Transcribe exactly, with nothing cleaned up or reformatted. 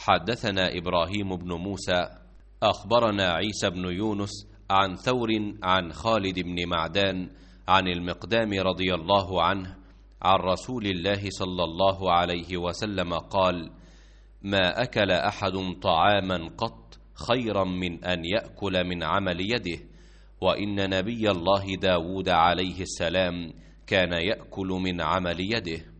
حدثنا إبراهيم بن موسى أخبرنا عيسى بن يونس عن ثور عن خالد بن معدان عن المقدام رضي الله عنه عن رسول الله صلى الله عليه وسلم قال: ما أكل أحد طعاما قط خيرا من أن يأكل من عمل يده، وإن نبي الله داود عليه السلام كان يأكل من عمل يده.